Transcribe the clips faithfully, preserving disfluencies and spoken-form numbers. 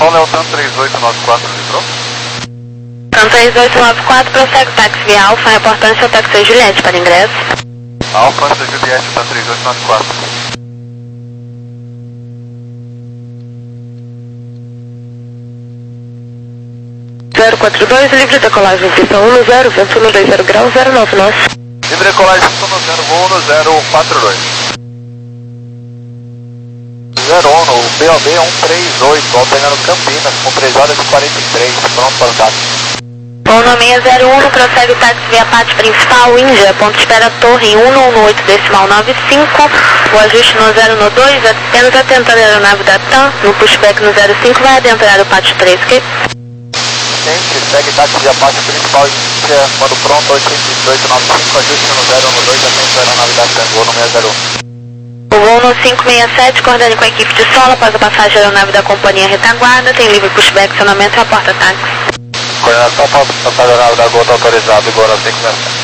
Paulo é o TAM três oito nove quatro, livrou? TAM três oito nove quatro, prossegue táxi via Alfa, reportando seu táxi Juliette para ingresso. Alfa, essa Juliette, TAM três oito nove quatro. zero quatro dois, livre decolagem, pista um zero, vento no dois zero grau, zero nove nove. Livre decolagem, pista um zero, voo no zero quatro dois. zero um, o B O B um três oito, operando Campinas, com três horas e quarenta e três, pronto para o táxi. Voo no seis zero um, prossegue o táxi via pátio principal, Índia, ponto espera Torre um um oito decimal nove cinco, o ajuste no zero no dois, apenas atentando a aeronave da TAM, no pushback no zero cinco vai adentrar o pátio três, que... Sempre, segue táxi via pátio principal, Índia, quando pronto, oito oito nove cinco, ajuste no zero no dois, atento a aeronave da TAM, voo no seis zero um. O voo no cinco seis sete, coordenando com a equipe de solo, após a passagem da aeronave da companhia retaguarda, tem livre pushback, acionamento e a porta-táxi. Coordenação para a aeronave da Gota autorizado, igual a cinco seis sete.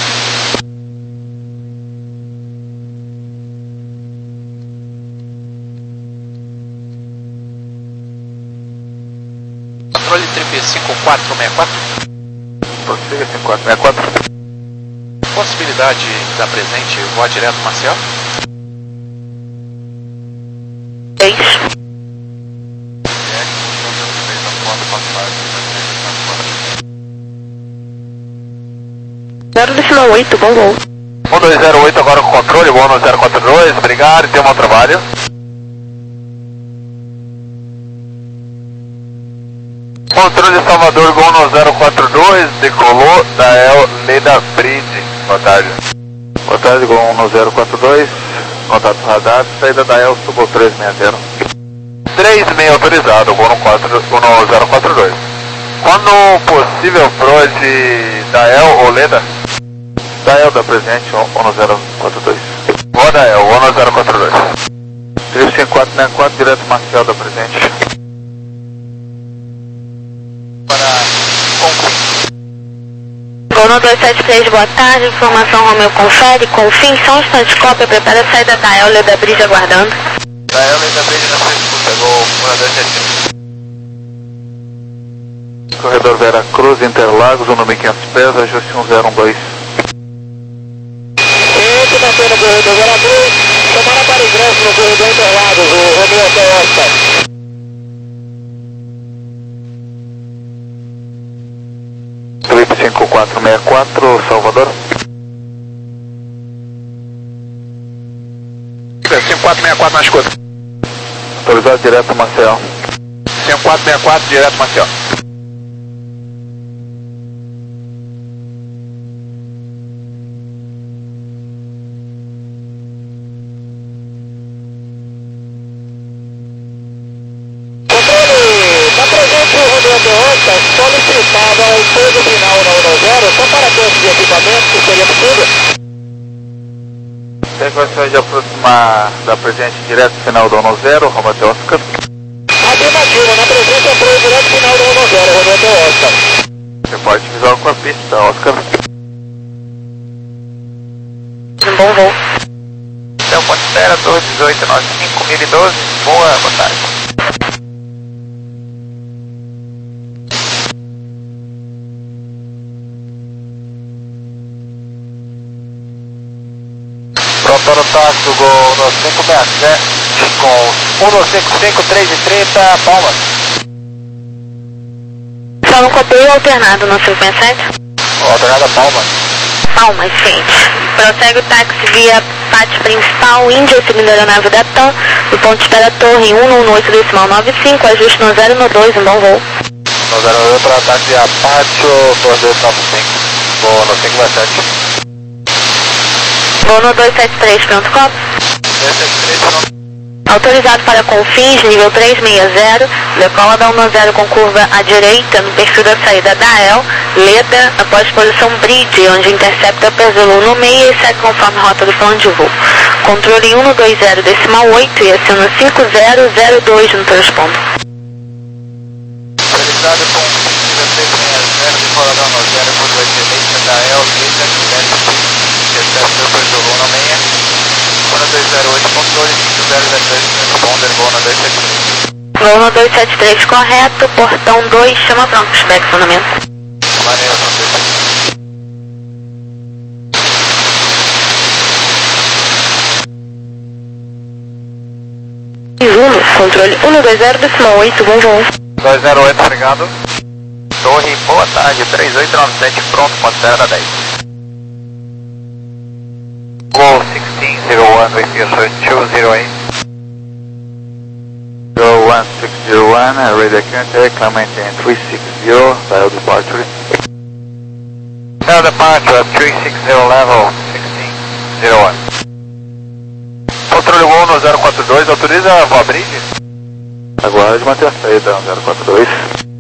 Controle trip cinco quatro seis quatro. Prossiga cinco quatro seis quatro. Possibilidade da presente voar direto Marcel? seis. zero decimal oito, bom voo. um dois zero oito agora com controle, voo no zero quatro dois, obrigado e tenha um bom trabalho. Controle Salvador, voo no zero quatro dois, decolou, Dael Leda Bride, boa tarde. Boa tarde, voo no zero quatro dois, contato radar, saída Dael, subo três seis zero. três seis autorizado, voo no, quatro, no zero quatro dois. Quando possível, Pro de Dael ou Leda? Dael da presente, ou no zero quatro dois. Boa Dael, ou no zero quatro dois. três cinco quatro seis quatro, direto Marcel da presente. Para Voo no dois sete três, boa tarde, informação Romeu confere, confim, só um instante, cópia, prepara a saída da Dael, Leda Bride aguardando. Dael Leda Bride na frente, pegou o dois sete três. Corredor Vera Cruz, Interlagos, o número quinhentos pés, ajuste um zero um dois. Esse na pena, corredor Vera Cruz, tomara para ingresso no corredor Interlagos, o Romeu até Oscar. Trip cinco quatro seis quatro, Salvador. cinco quatro seis quatro na escuta. Autorizado direto Marcel. cinco quatro seis quatro, direto Marcel. Solicitado ao pouso final na um zero, só para testes de equipamento, que seria possível? Sequência de aproximar da presente direto final do um zero, Romeu até Oscar. Afirmativa, na presença foi direto final do um zero, Romeu até Oscar. Reporte visual com a pista, Oscar. Um bom voo. Então, ponto espera, Torre dezoito nove cinco mil e doze, boa, boa tarde. Pronto no táxi, gol no cinco seis sete, com um cinco cinco, três e trinta, Palmas. Só não copiei o alternado no cinco seis sete? Alternada Palmas. Palmas, sim. Prossegue o táxi via pátio principal, Índia, segunda aeronave da TAM, do ponto de espera Torre um um oito decimal nove cinco, ajuste no zero no dois, um bom voo. No zero dois para táxi via pátio, Torre dois nove cinco, vou no cinco seis sete. Voo no dois sete três, pronto, copo. dois sete três, pronto. Autorizado para confins, nível três seis zero, decola da um zero com curva à direita, no perfil da saída da El, Leda, após posição Bride, onde intercepta pelo no meio e segue conforme rota do plano de voo. Controle um dois zero decimal oito e aciona cinco zero zero dois no transponder. Realizado com dezesseis seis zero, decola da um zero, curva à direita da El, Leda, intercepta depois do Luna seis, Luna dois zero oito, controle cinco zero zero dois, transponder, Luna dois sete três. Voo no Confirma dois sete três correto, portão dois, chama pronto, inspecionamento. Maneiro, não sei. Zulo, controle um dois zero decimal oito, bom voo. dois zero oito, obrigado. Torre, boa tarde, três oito nove sete, pronto, pode da dez. Gol sixteen zero one with you, so two zero eight. zero one six zero one, radio contact, Clement in three six zero, dial departure. Dial departure, three six zero level, sixteen zero one. Controle Gol no zero quatro dois, autoriza a voa bridge? Aguarde manter a saída no zero quatro dois.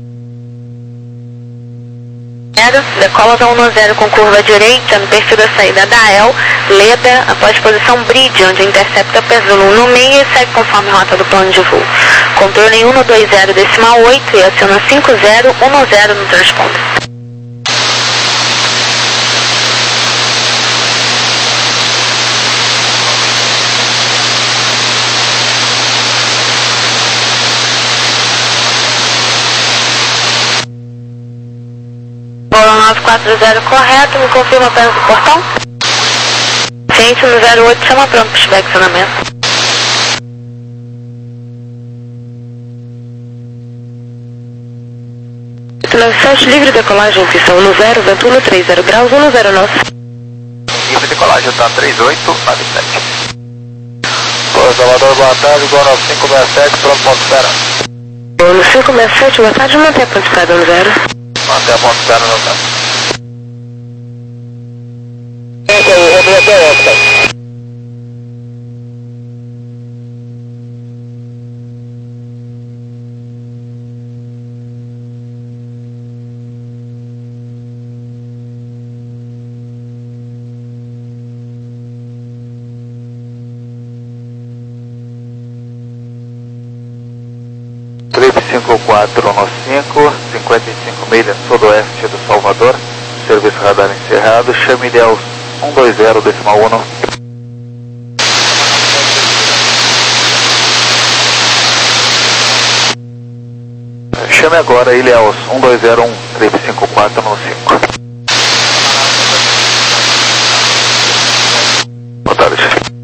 Decola da um zero com curva direita no perfil da saída da E L, Leda, após posição Bridge, onde intercepta Peso um no meio e segue conforme rota do plano de voo. Controle um dois zero decimal oito e aciona cinco zero um zero no transponder. nove quatro zero correto, me confirma apenas o portão? Ciente no zero oito, chama pronto para inspecionamento. nove sete, livre decolagem, pistão no zero, vento um três zero graus, um zero nove. Livre decolagem, tá três oito nove sete. Pô, Salvador, boa tarde, Gol nove cinco seis sete, pronto, ponto espera. Gol cinco seis sete, boa tarde, mantém a ponto espera no zero. Mantém a ponto espera no zero. Essa aí, Romeu até Oscar. Trip cinco quatro no cinco, cinquenta e cinco milhas sudoeste do Salvador, serviço radar encerrado, chame de aos um dois zero decimal um. Chame agora ele aos um dois zero um, trip cinco quatro no cinco. Boa tarde.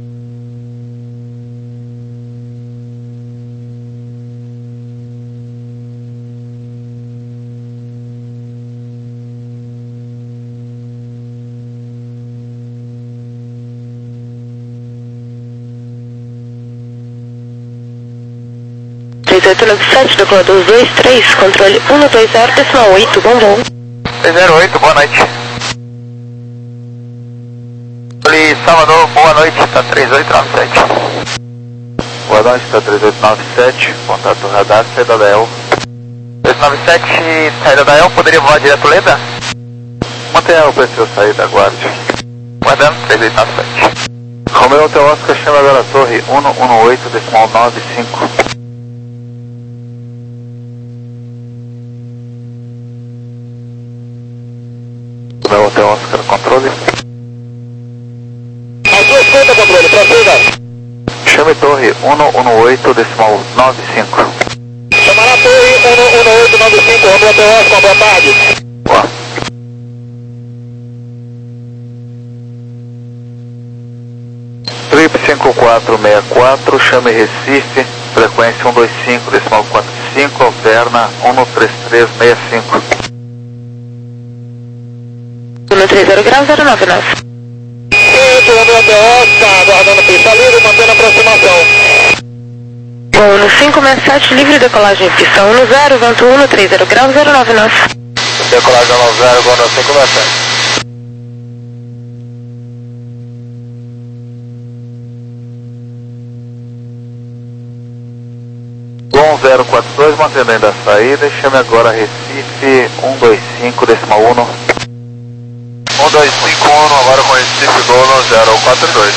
três oito nove sete, decolador dois três, controle um dois zero decimal oito, bom voo. três zero oito, boa noite. Controle Salvador, boa noite, tá três oito nove sete. Boa noite, tá três oito nove sete, contato radar, saída da E L. três nove sete, saída da E L, poderia voar direto Leda? Mantenha o perfil saída, aguarde. Guardando, três oito nove sete. Romeu Hotel Oscar, chama agora a torre um um oito decimal nove cinco. Romeu Hotel Oscar, controle. A sua escuta, controle, prossiga. Chame torre um um oito decimal nove cinco. Chamará torre um um oito nove cinco, Romeu Hotel Oscar, boa tarde. Boa. Trip cinco quatro seis quatro, chame Recife, frequência um dois cinco decimal quatro cinco, alterna um três três seis cinco. um três zero graus, zero nove nove. Ciente, Romeu Hotel Oscar, aguardando pista livre, mantendo a aproximação. Gol no cinco seis sete, livre decolagem, pistão no zero, vento um três zero graus, zero nove nove. Decolagem nove zero, Gol no cinco seis sete. Gol zero quatro dois, mantendo ainda a saída, chame agora Recife um dois cinco decimal um. um dois cinco um, agora com Recife, Gol no zero quatro dois.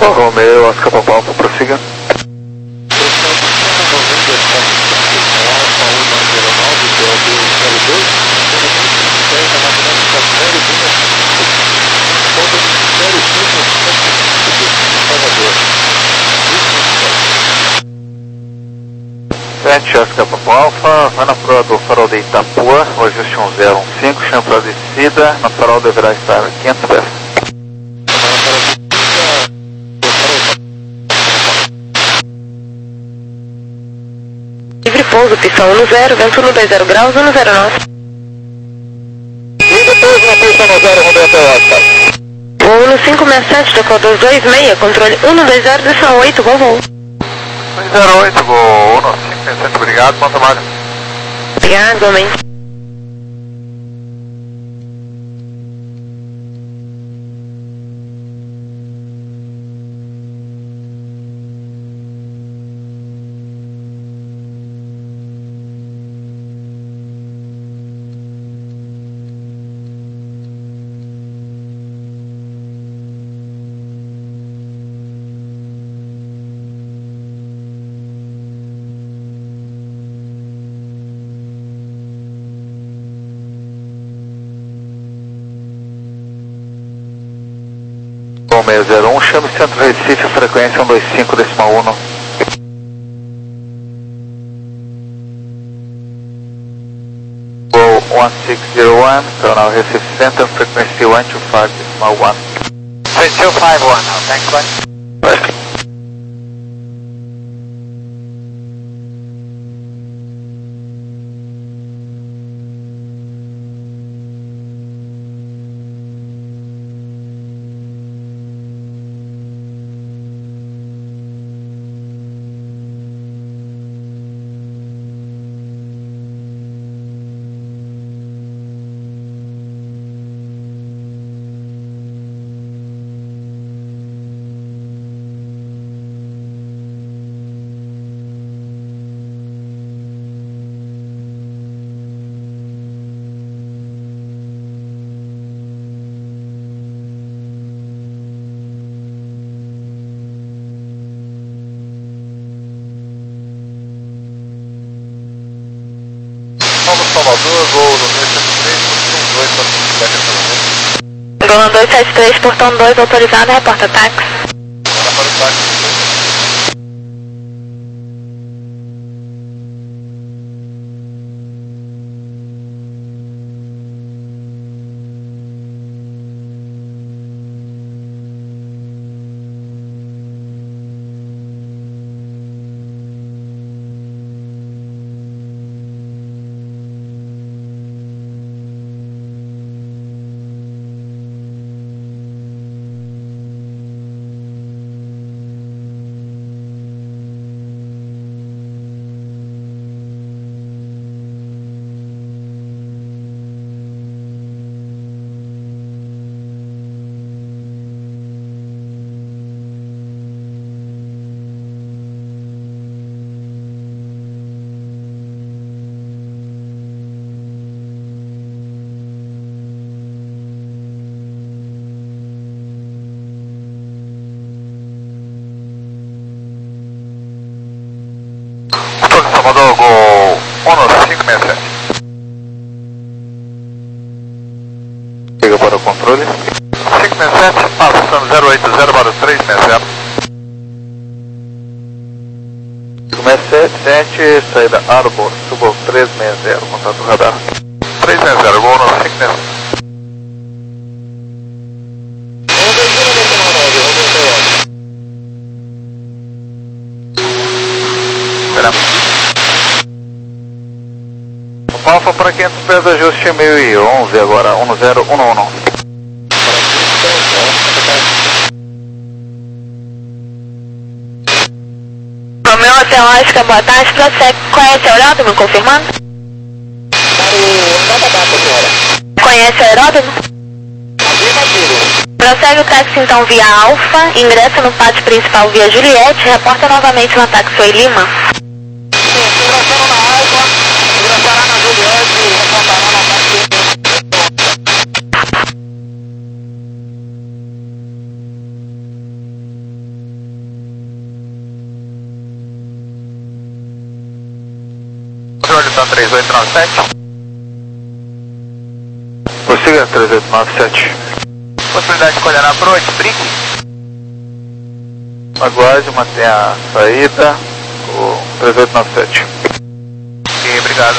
O Romeo, Oscar Papa Alfa, prossiga. sete, Oscar Papa Alfa, vai na proa do farol de Itapuã, o ajuste um zero um cinco, chama para a descida, na farol deverá estar a quinhentos pés. Livre pouso, pista um zero, vento no dois zero graus, um zero nove. Livre pouso na pista um zero, Roberto Oscar. Voo no cinco seis sete, tocou dois dois seis, controle um dois zero, decisão oito, gol voo. dois zero oito, gol um cinco seis sete, obrigado, bom trabalho. Obrigado, igualmente. seis zero um, chame Centro Recife, frequência um dois cinco, decimal um. Gol um seis zero um, Terminal Recife Center, frequência um dois cinco, decimal um. three two five one, thanks, one. Right. Salvador, gol no dois sete três, portão dois, para Gol no dois sete três, portão dois, autorizado, reporta táxi. para o táxi. Salvador, gol um cinco seis sete. Liga para o controle. cinco seis sete, passando zero oito zero para o três seis zero. cinco seis sete, saída Arbor, subo três seis zero, contato radar. três seis zero, gol um cinco seis sete. Alfa para quinhentos pés, ajuste mil e onze, agora um zero um um. Romeu Hotel Oscar, boa tarde, prossegue. Conhece o aeródromo, confirmando? Conhece o aeródromo? Prossegue o táxi então via Alfa, ingressa no pátio principal via Juliette, reporta novamente no táxi Oi Lima. Ingressando na Alfa, ingressará na Juliette e reportará na táxi. reportando três oito nove sete. Prossiga três oito nove sete. Possibilidade de colher na approach, brique. Aguarde, mantenha a saída com três oito nove sete. Ok, obrigado.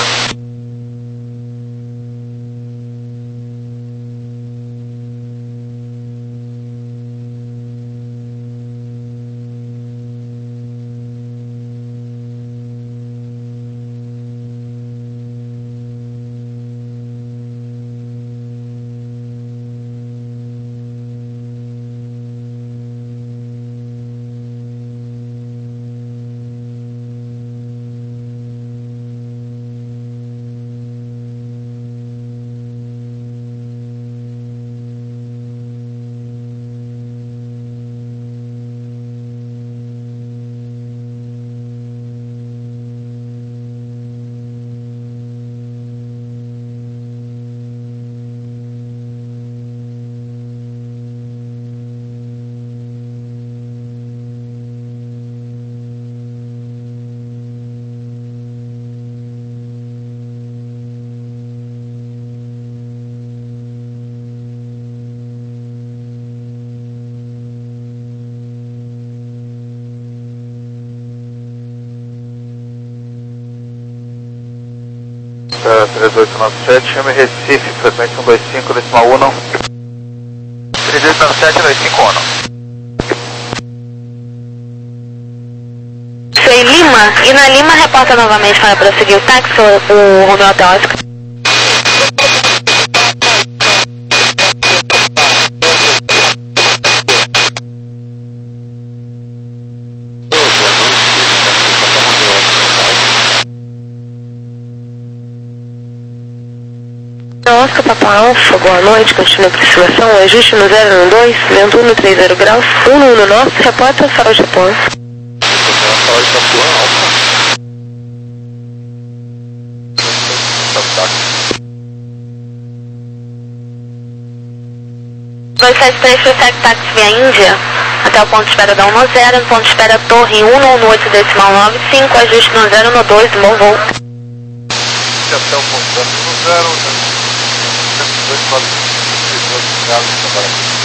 três oito nove sete, chame Recife, frequência um dois cinco, decimal um. três oito nove sete, dois cinco um. Sei Lima, e na Lima reporta novamente para prosseguir o táxi, o Romeo Hotel Oscar. Oscar Papa Alfa, boa noite, continua a aproximação, ajuste no zero um dois, vento um no trinta graus, um no um no norte, reporta farol de Japão. Farol de Japão, Alfa. dois sete três, segue táxi via Índia, até o ponto de espera da um no zero, ponto de espera Torre um no oito decimal nove cinco, ajuste no zero no dois, bom voo. Até o ponto de um no zero, dois quatro cinco,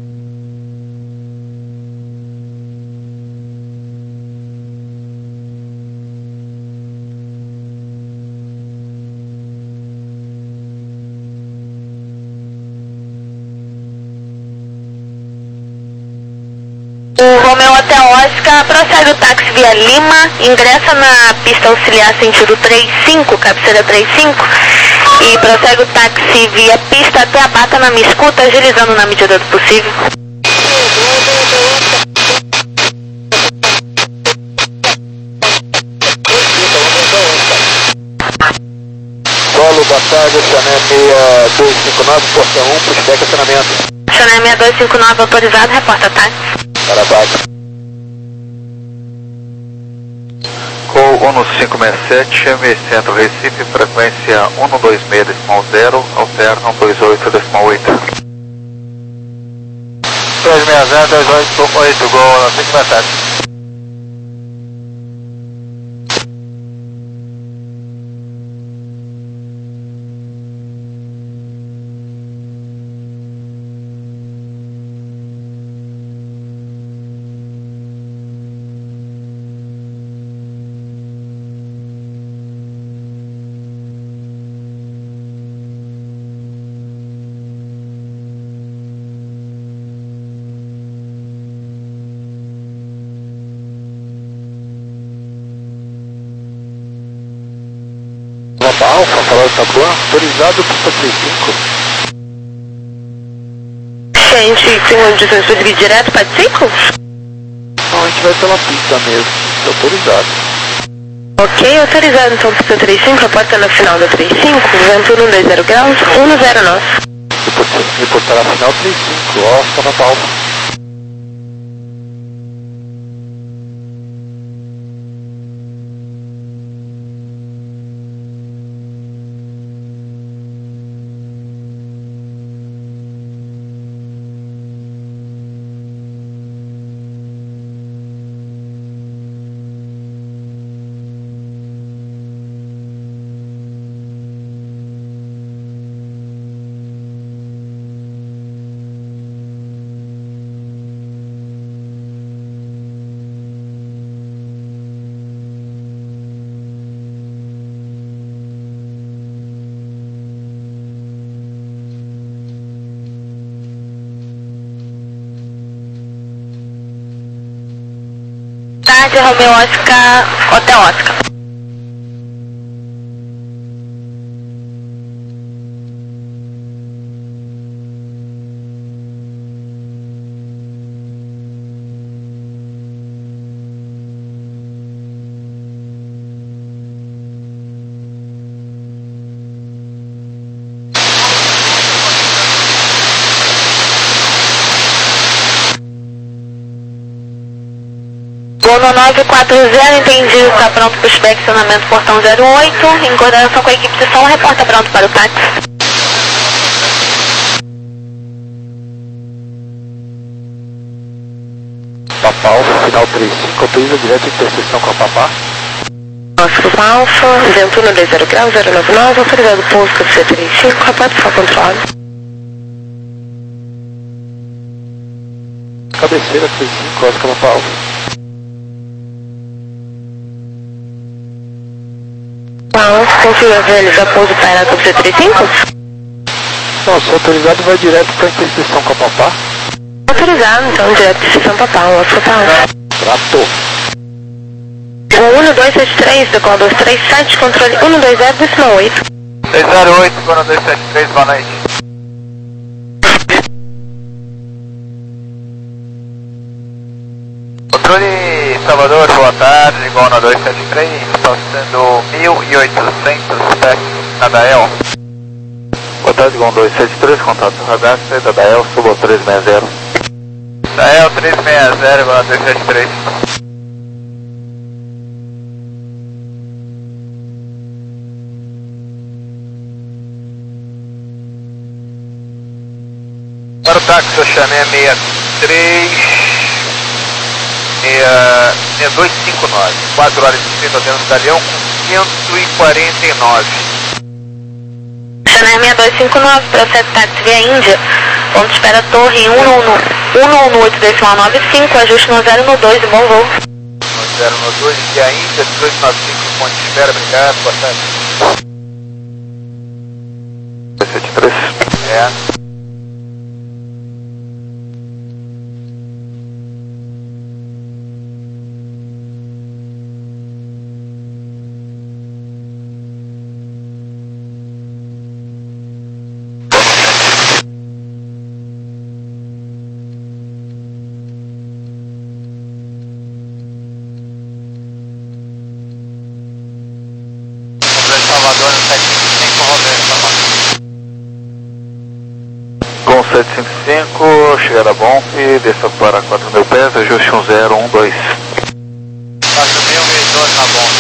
O Romeo Hotel Oscar prossegue o táxi via Lima, ingressa na pista auxiliar sentido trinta e cinco, cabeceira trinta e cinco, e prossegue o táxi via pista até a Bata na minha escuta, agilizando na medida do possível. Solo, boa tarde, Chané seis dois cinco nove, porta um, para o estacionamento. Chané seis dois cinco nove autorizado, reporta táxi. Para baixo. Call um no cinco seis sete, chame Centro Recife, frequência um no dois seis decimal zero, alterna um dois oito decimal oito. três seis zero, dois oito oito, Gol no cinco seis sete. Alfa, farol de Itapuã, autorizado pista trinta e cinco. Gente, tem uma distância para seguir direto para cinco? Não, a gente vai pela pista mesmo, autorizado. Ok, autorizado então pista trinta e cinco, a porta na final da trinta e cinco, vento um dois zero graus, um no zero nove. Reportar a final trinta e cinco, Oscar Papa Alfa. tarde, Romeu Oscar, Hotel Oscar. Gol no nove quatro zero, entendido, está pronto para o inspecionamento portão zero oito, em coordenação com a equipe de som, reporta pronto para o táxi. Papa Alfa, final três cinco, autoriza direto interseção com a Papá. Oscar Alfa, vento um dois zero grau, zero nove nove, autorizado pouso com C trinta e cinco, repórter só controle. Cabeceira três cinco, Oscar Papa Alfa. Alfa, confirma realizar pouso para a C trinta e cinco? Nossa, autorizado vai direto para a interseção com a Papá. Autorizado, então, direto interseção Papá, Oscar Papa Alfa. Tratou. um dois sete três, decola dois três sete, controle um dois zero, decimal oito. seis zero oito, um dois sete três, boa noite. Controle Salvador, boa tarde, igual na dois sete três, passando mil e oitocentos pés na Dael. Boa tarde, igual dois sete três, contato radar, saída Dael, subo três seis zero. Dael três seis zero, igual na dois sete três. Para o táxi, Oxané seis três, seis dois cinco nove, quatro horas de frente ao dentro do galeão com cento e quarenta e nove. Oxané seis dois cinco nove, processo táxi via Índia, ponto de espera torre um um oito decimal nove cinco, ajuste no zero no dois e bom voo. No zero no dois, via Índia, dois nove cinco, ponto de espera, obrigado, boa tarde. dois sete três. É. Salvador, sete cinco cinco, Roberto. Com sete cinco cinco, chegada bom e desça para quatro mil pés, ajuste um zero um dois. quatro mil e dois na bom.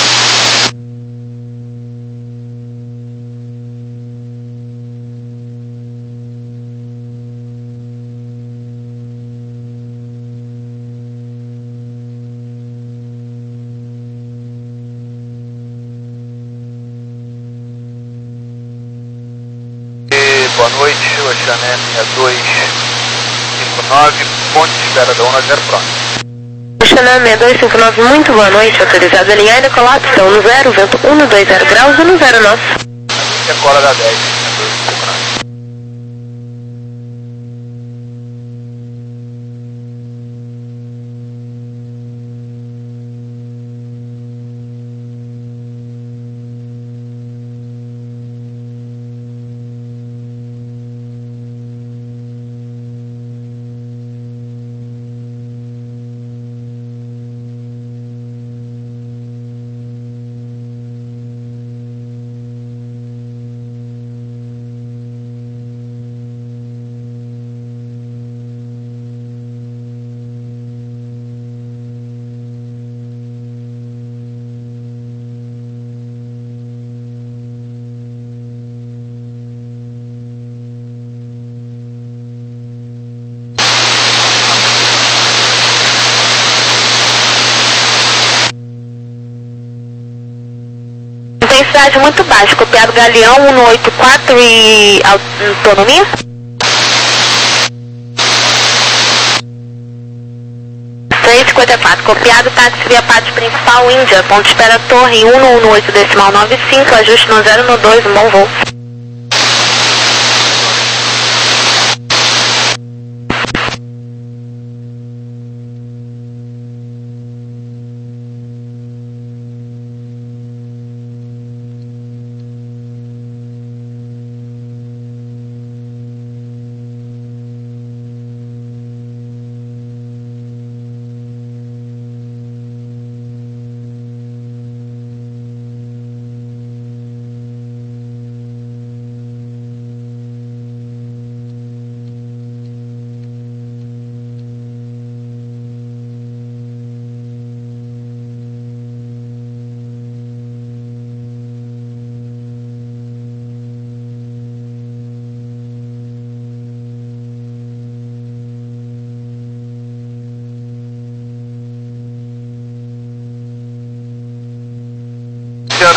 Boa noite, Oxané seis dois cinco nove, ponte de espera da um zero pronto. Oxané seis dois cinco nove, muito boa noite, autorizado a alinhar e decolar, pistão no zero, vento um dois zero graus e no zero nove. A decola da dez, seis dois cinco nove. Intensidade muito baixa, copiado Galeão um no oito quatro e autonomia? três cinquenta e quatro, copiado táxi via pátio principal Índia, ponto de espera torre um no oito decimal nove cinco, ajuste no zero no dois, bom voo.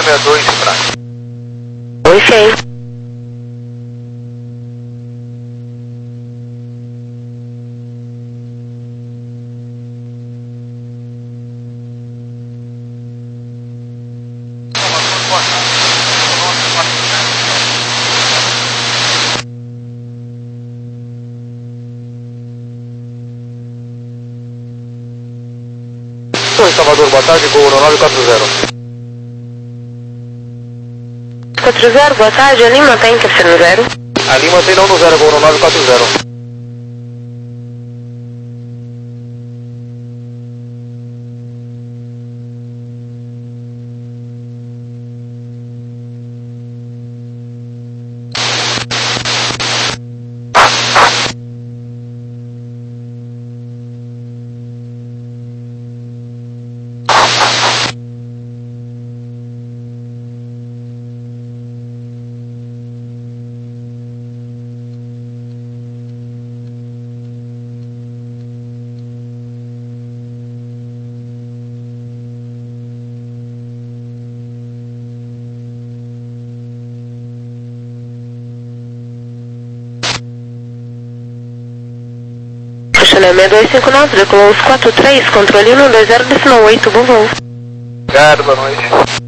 sessenta e dois, prazo. Oi, sim. Oi, Salvador, boa tarde, gol no nove quatro zero. quatro zero, boa tarde, a Lima tem que ser no zero. A Lima tem não no zero, gol no nove quatro zero. Chanel seis dois cinco nove, decolou os quatro três, controle um dois zero, decimal oito, bom voo. Obrigado, boa noite.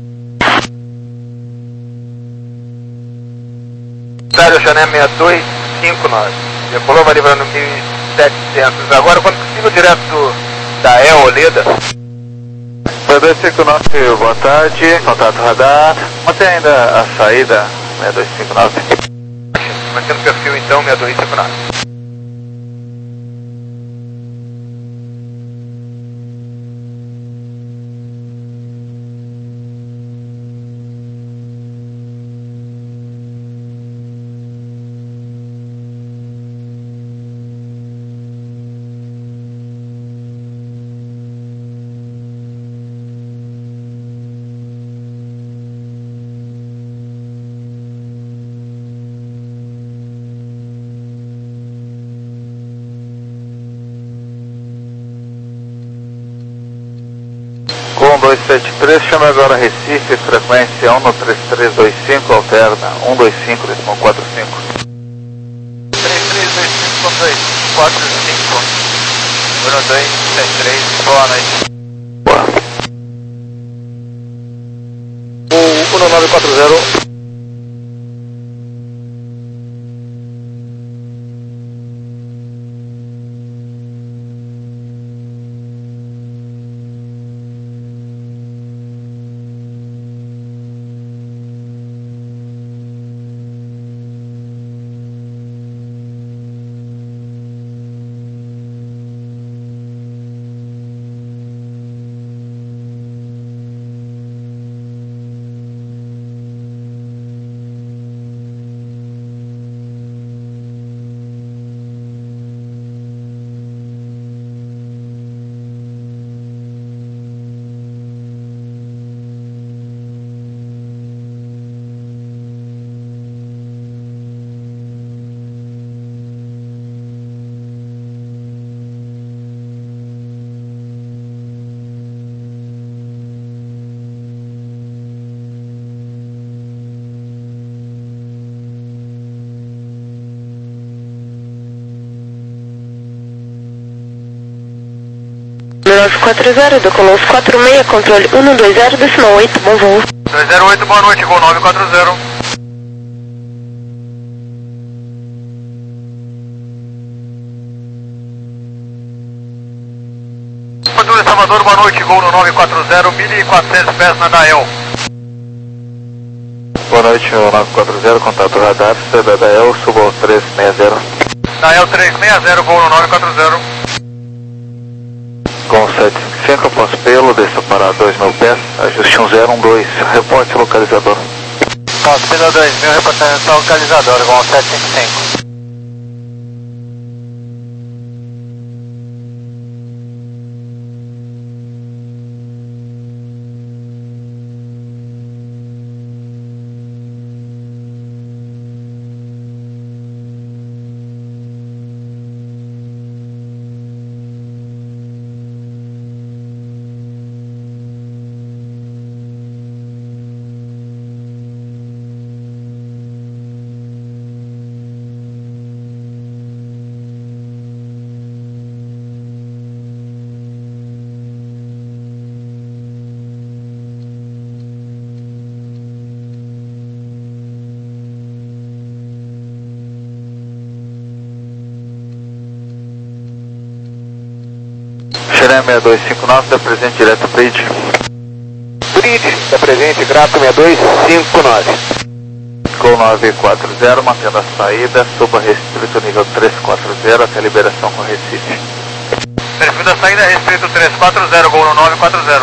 Itália, Chanel seis dois cinco nove. Decolou, vai livrando mil e setecentos. Agora, quando possível, direto do, da E O Leda. seis dois cinco nove, boa tarde. Contato radar. Mantém ainda a saída seis dois cinco nove. Mantendo o perfil, então, seis dois cinco nove. um dois sete três, chama agora Recife, frequência um no três três dois cinco, alterna um dois cinco, decimal quatro cinco. três três dois cinco, dois quatro cinco, um dois sete três, boa noite. Boa. O um nove quatro zero. nove quatro zero, decolou os quatro seis, controle um dois zero, decimal oito, bom voo. dois zero oito, boa noite, gol nove quatro zero. Controle Salvador, boa noite, gol no nove quatro zero, mil e quatrocentos pés na Dael. Boa noite, nove quatro zero, contato radar, C da Dael, suba ao três seis zero. Dael três seis zero, gol no nove quatro zero. Com sete cinco, após pelo, desça para dois mil pés, ajuste um zero um dois, reporte localizador. Após pelo dois mil, reporte localizador, com sete cinco cinco. Xerém seis dois cinco nove, da presente direto Bridge. Bridge, da presente, Grato seis dois cinco nove. Gol nove quatro zero, mantendo a saída, suba restrito nível três quatro zero até liberação com Recife. Perfil da saída restrito três quatro zero, Gol no nove quatro zero.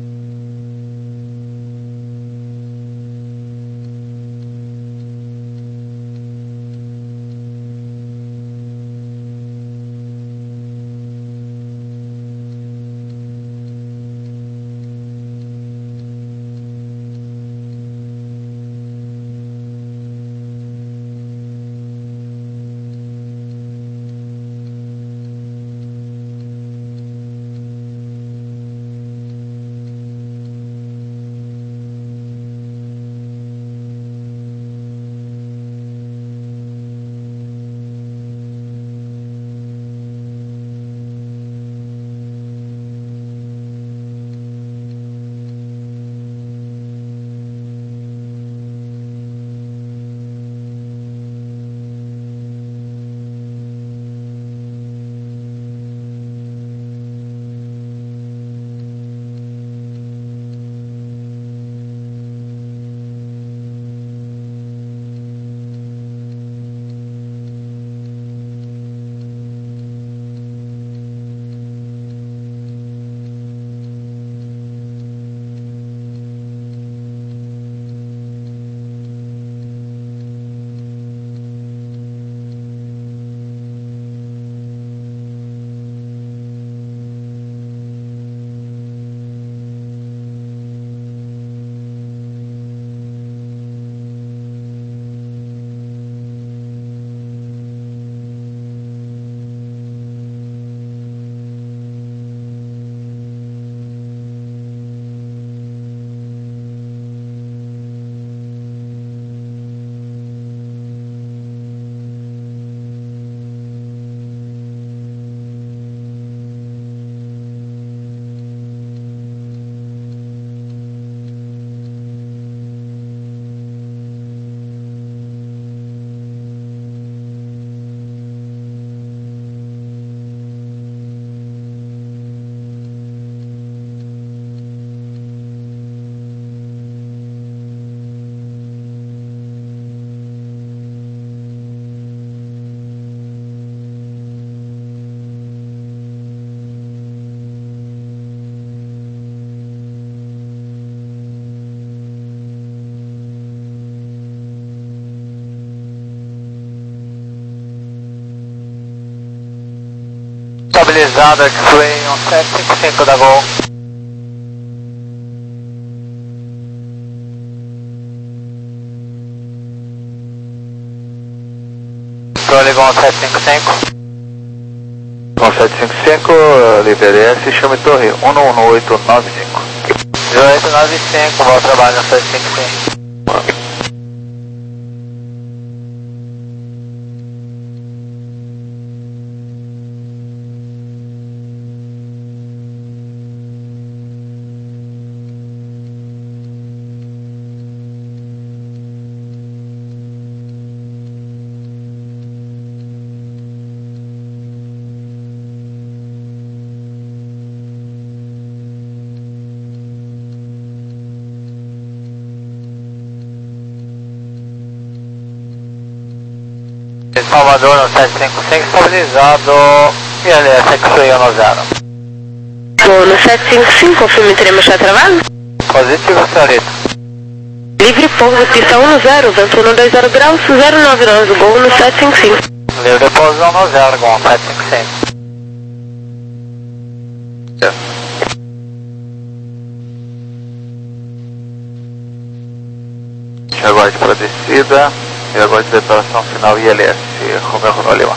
Estabilizado, X-Ray um sete cinco cinco da Gol. Polygon sete cinco cinco. Com sete cinco cinco, libere S, chame torre um um oito nove cinco. oito nove cinco, bom trabalho no sete cinco cinco. Salvador no sete cinco cinco, estabilizado, I L S X-Ray um zero. Gol no sete cinco cinco, confirme teremos já travado? Positivo, senhorita. Livre pouso, pista um zero, vento um dois zero graus, zero nove nove, Gol no sete cinco cinco. Livre pouso um zero, Gol sete cinco cinco. Aguarde para descida e aguarde declaração final I L S, Romeo Romeo Lima.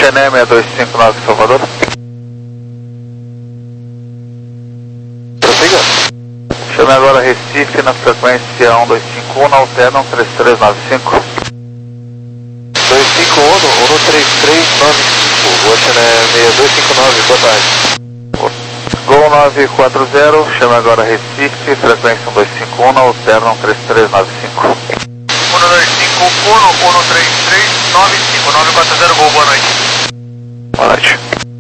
N E seis dois cinco nove Salvador. Prossiga. Chame agora Recife na frequência um dois cinco um, na alternam três três nove cinco. dois cinco um, um três três nove cinco, o Ocean é seis dois cinco nove, boa tarde. Gol nove quatro zero, chame agora Recife, frequência um dois cinco um, na alternam três três nove cinco. um dois cinco um, um três três nove cinco, nove quatro zero, Gol, boa noite. Boa noite.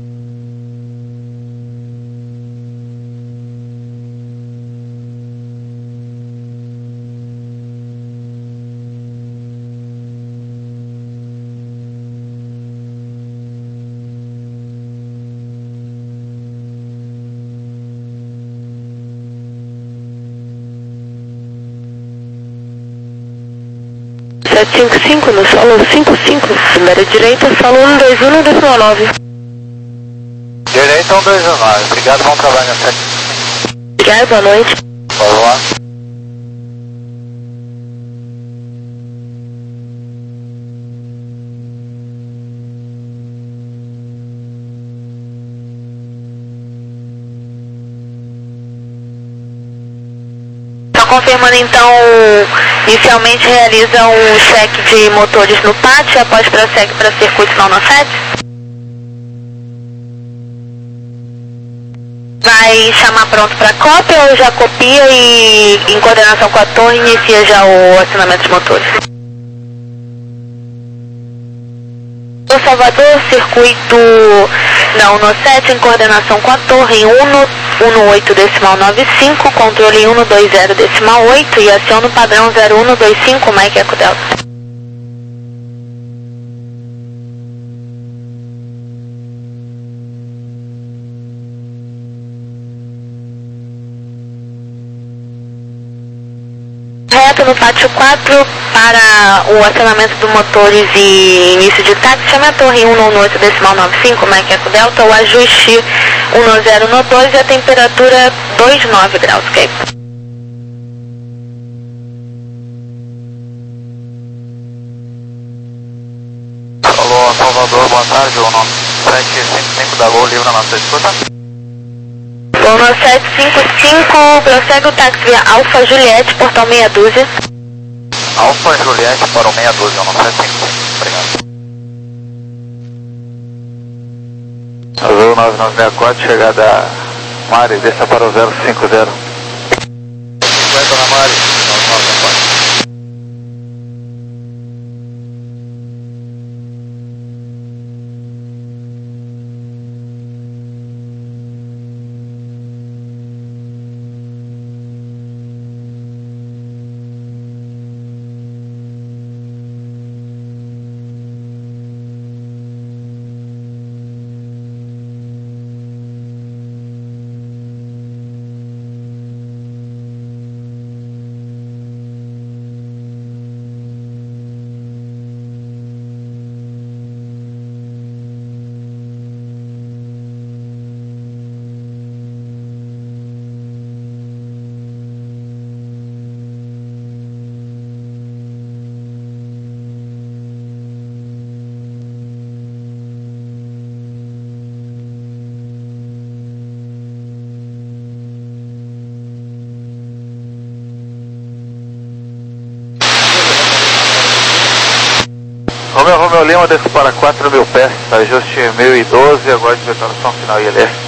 sete cinco cinco no solo cinco cinco, primeira direita, solo um dois um, decimal nove. Direita um dois um nove, obrigado, bom trabalho na sete. Obrigado, boa noite. Vamos lá. Confirmando então, inicialmente realiza um check de motores no pátio e após prossegue para circuito não no sete. Vai chamar pronto para cópia ou já copia e em coordenação com a torre inicia já o acionamento de motores? O Salvador, circuito não no sete em coordenação com a torre Uno um oito decimal nove cinco, controle um dois zero decimal oito e aciona o padrão zero um dois cinco, Mike Eco Delta. Reto no pátio quatro para o acionamento dos motores e início de táxi, chame a torre um um oito decimal nove cinco, Mike Eco Delta, o ajuste um zero no dois e a temperatura dois vírgula nove graus, ok? Alô, Salvador, boa tarde, o nome sete cinco cinco da Gol, livre na nossa escuta. Gol no sete cinco cinco, prossegue o táxi via Alfa Juliette, portão meia dúzia. Alfa Juliette para o meia dúzia, no sete cinco cinco, obrigado. Azul nove nove seis quatro, chegada Mari, desça para o zero cinco zero. cinquenta na Mari, nove nove seis quatro. Romeu, Romeu Lima, desce para quatro mil pés, ajuste mil e doze, aguarde detonação final I L S.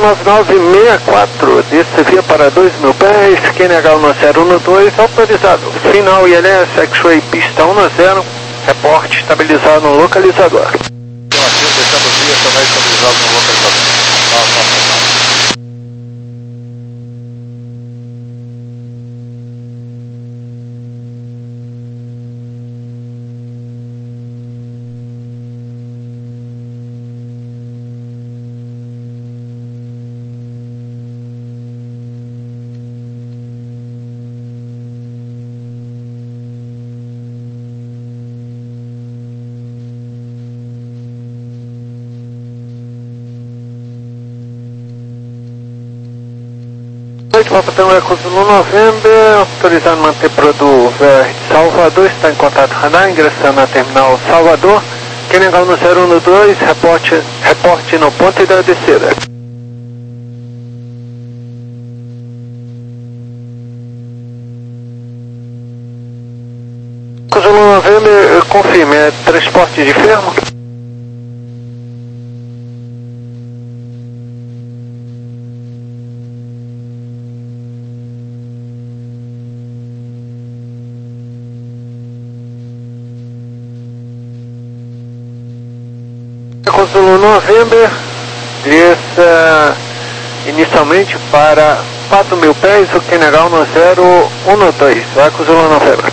nove nove seis quatro, desvia para dois mil pés, Q N H um zero um dois, autorizado. Final I L S, X-Ray pista um zero, reporte estabilizado no localizador. Afirmativo, deixando via também estabilizado no localizador. Tá, tá, tá, tá. Papa Tango Eco Zulu November, autorizado a manter produto verde Salvador, está em contato radar, ingressando na terminal Salvador, Q N H um zero um dois, reporte, reporte no ponto da descida. Zulu November, confirme, é transporte de ferro? Zulu November, desça inicialmente para quatro mil pés, o Q N H um zero um dois, vai com Zulu November.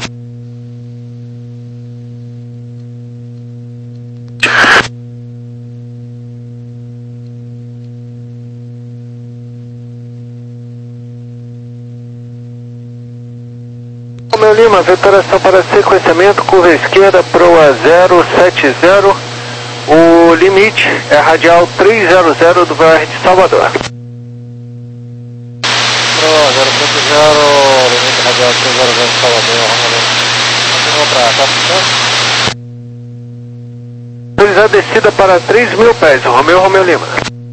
Romeu Lima, vetoração para sequenciamento, curva esquerda, proa zero sete zero. O limite é radial trezentos do V R de Salvador. Pro zero sete zero, limite radial trezentos de Salvador, continua para cá, Autorizar descida para três mil pés, Romeu Romeu Lima.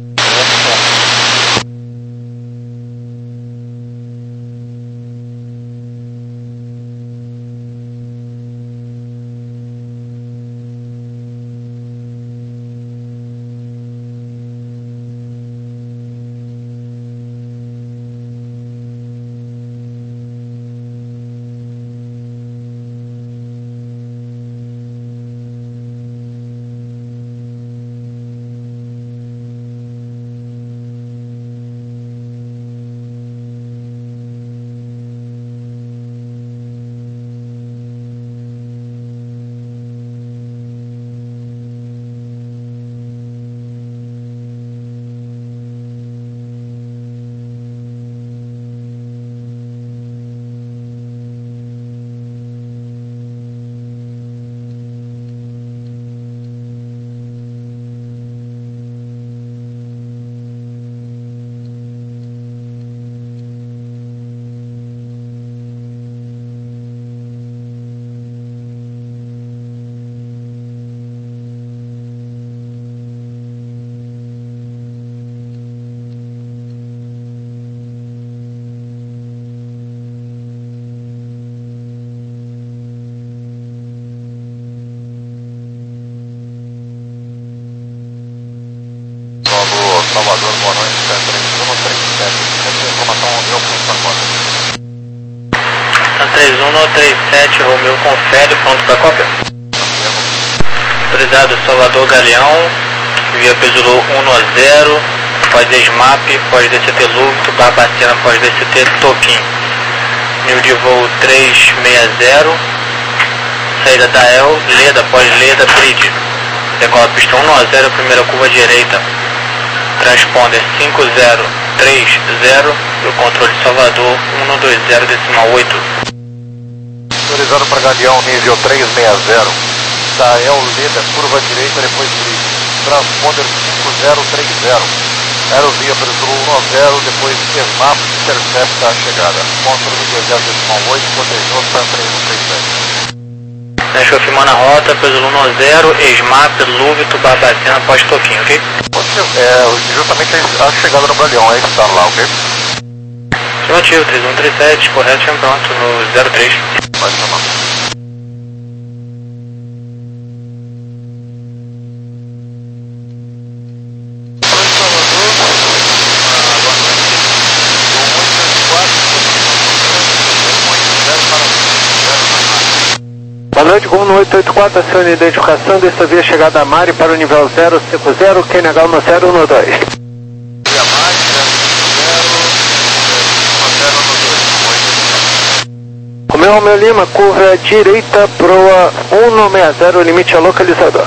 Salvador, boa noite, três um três sete, essa informação Romeu para cópia. três um três sete, Romeu confere, pronto para cópia. Autorizado Salvador Galeão, via Pesoulou um zero, pós S M A P, pós D C T Lúvito, Barbacena, pós D C T Toquim. Nível de voo trezentos e sessenta, saída da E L, Leda, pós Leda, Bridge. Decola pista um zero, primeira curva direita. Transponder cinco zero três zero, e o controle Salvador um dois zero decimal oito. Autorizado para Galeão, nível trezentos e sessenta, da E L, Leda, curva direita, depois Bridge. Transponder cinco zero três zero. Aerovia Pesoulou um zero, depois S M A P, intercepta a chegada. Controle dois zero decimal oito, protejou San três um três sete. Confirmando a rota, Pesoulou um zero, S M A P, Lúvito, Barbacena, pós Toquim, ok? É, justamente a chegada no Galeão, aí que está lá, ok? Afirmativo, três um três sete, correto, chegando pronto, no zero três. Pode chamar. Gol no oito oito quatro, acione a identificação desta via chegada a Mari para o nível zero cinco zero, Q N H no zero um dois. Via Mari, zero cinco zero, Romeu Romeu Lima, curva direita, proa um nove zero, limite a localizador.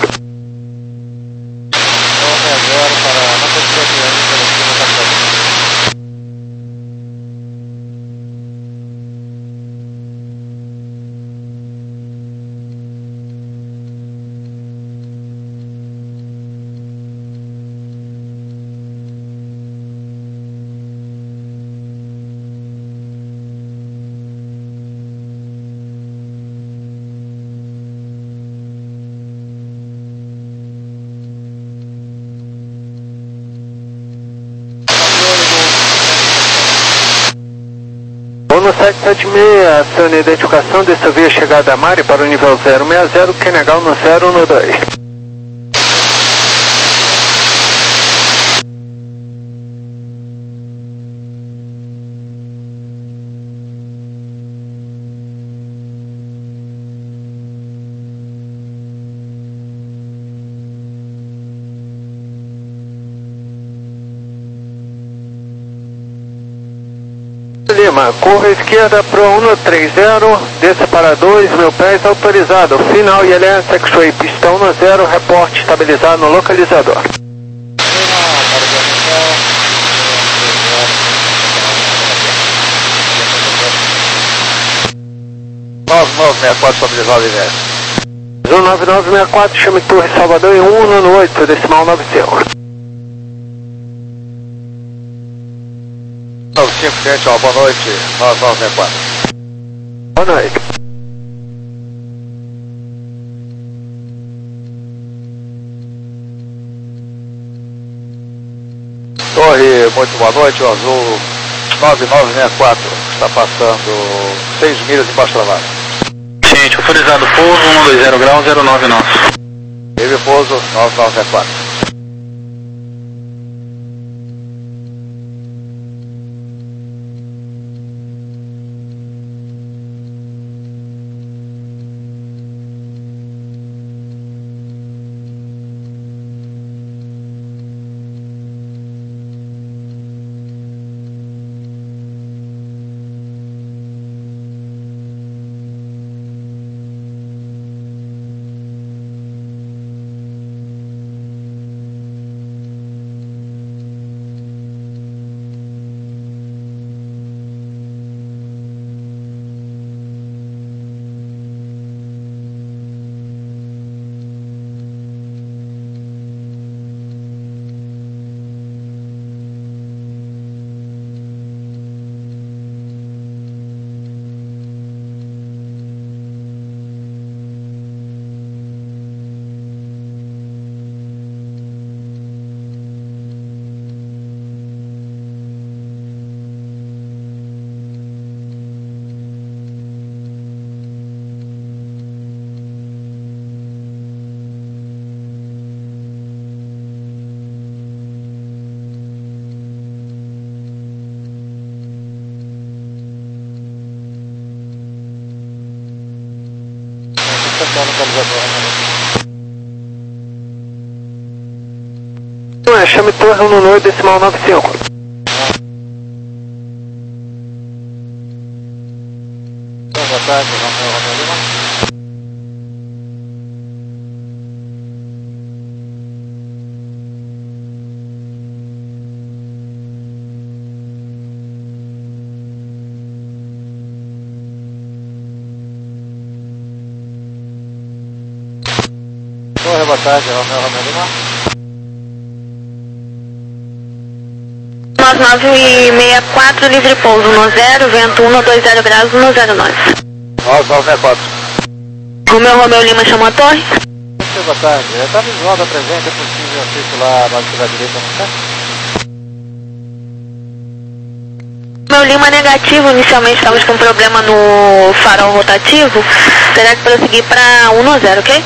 No sete sete seis, acione a identificação desta via chegada a Mari para o nível zero seis zero, Q N H no zero um dois. Lima, curva esquerda pro um três zero, desça para dois mil pés, autorizado. Final I L S, X-Ray, pista um zero, reporte estabilizado no localizador. nove nove seis quatro estabilizado I L S. Zoom nove nove seis quatro, chame Torre Salvador em um no oito, decimal nove cinco. nove cinco sete, ó, boa noite, nove nove seis quatro. Boa noite. Torre, muito boa noite, o Azul nove nove seis quatro, está passando seis milhas embaixo da vara. Gente, autorizado pouso, um dois zero grau, zero nove nosso. Teve pouso, nove nove seis quatro. Chame Torre um no oito, decimal nove cinco. Boa tarde, Romeu Romeu Lima. Torre, boa tarde, Romeu Romeu Lima. nove nove seis quatro, livre pouso no zero, vento um dois zero graus no zero nove. nove nove seis quatro. Romeu Romeu Lima chamou a torre. Boa tarde, está visual da presente, é possível circular na altura direita, não está? Romeu Lima negativo, inicialmente estamos com problema no farol rotativo, terá que prosseguir para um zero, ok?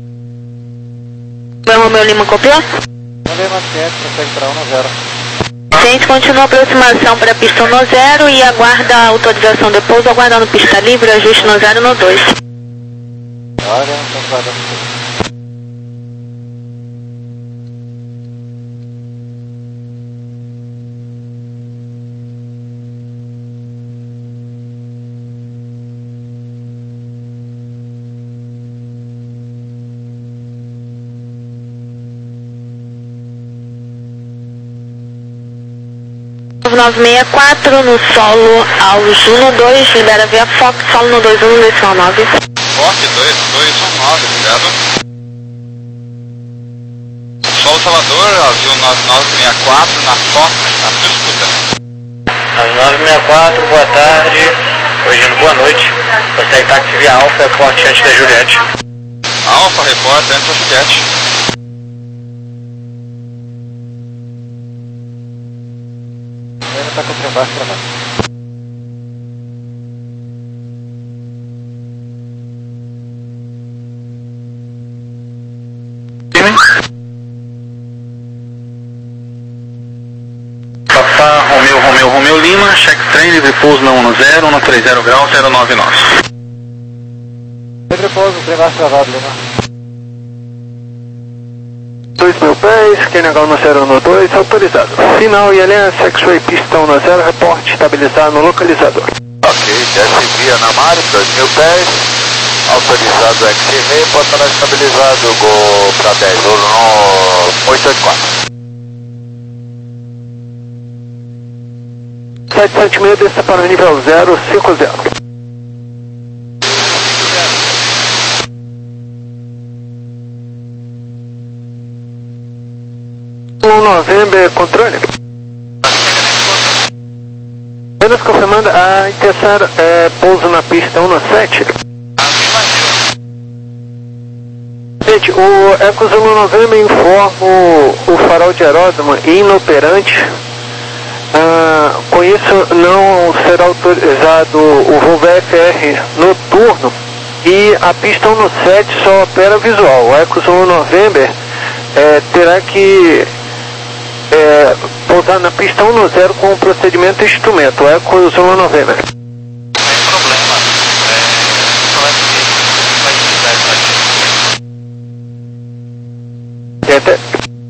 Romeu Romeu Lima copiou? Romeu Lima sete, prossegue para um zero. Gente, continua a aproximação para a pista um zero e aguarda a autorização de pouso, aguardando pista livre, ajuste no zero no dois. Área, estamos aguardando. nove seis quatro no solo aos um no dois, libera via Fox, solo no dois um, decimal nove. Fox dois dois um nove, obrigado. Solo Salvador, Azul nove nove seis quatro, na Fox, na sua escuta. Azul nove seis quatro, boa tarde, hoje boa noite. Você está táxi via Alfa, reporte antes da Juliette. Alfa, reporte antes da Juliette. Está com o trem baixo travado. Papá Romeu, Romeu, Romeu Lima, check trem, livre pouso na um zero, um três zero grau, zero nove nove. Livre pouso, trem baixo travado, Lima. dois mil pés, Kenyagal no zero no dois, autorizado. Final I L S, X-Ray pista um zero, reporte estabilizado no localizador. Ok, desce via na Maris, dois mil pés, autorizado X-Ray, porta estabilizado, go para dez, no oito oito quatro. sete sete seis, desça para o nível zero cinco zero. um November, controle. Apenas confirmando, a intenção é pouso na pista um sete. Gente, o Eco Zulu November informa o, o farol de aeródromo inoperante. Ah, com isso não será autorizado o voo V F R noturno e a pista um sete só opera visual. O Eco Zulu November é, terá que É, pousar na pista um zero com o procedimento instrumento, é com o Zulu November. Sem problema, é, só vai E até...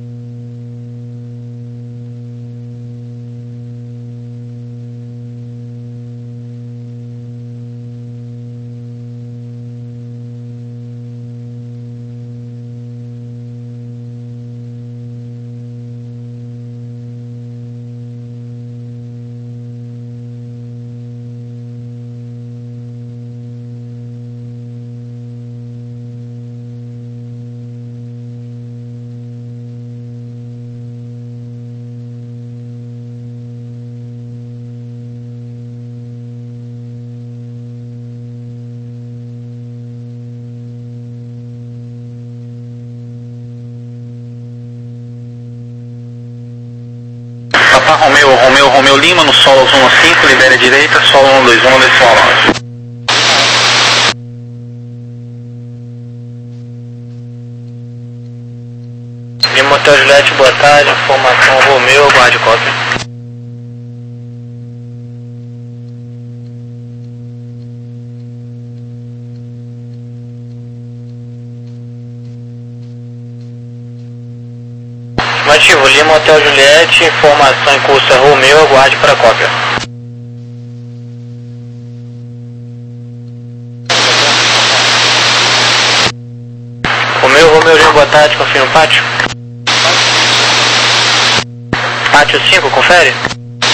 Papá Romeu, Romeu, Romeu Lima, no solo um cinco, libere a direita, solo um dois um, decimal nove. Lima Hotel Juliette, boa tarde, informação Romeu, aguarde cópia. Ativo, Lima Hotel Juliette, informação em curso é Romeu, aguarde para cópia. Romeu, Romeu Lima, boa tarde, confirma o pátio. Pátio cinco, confere.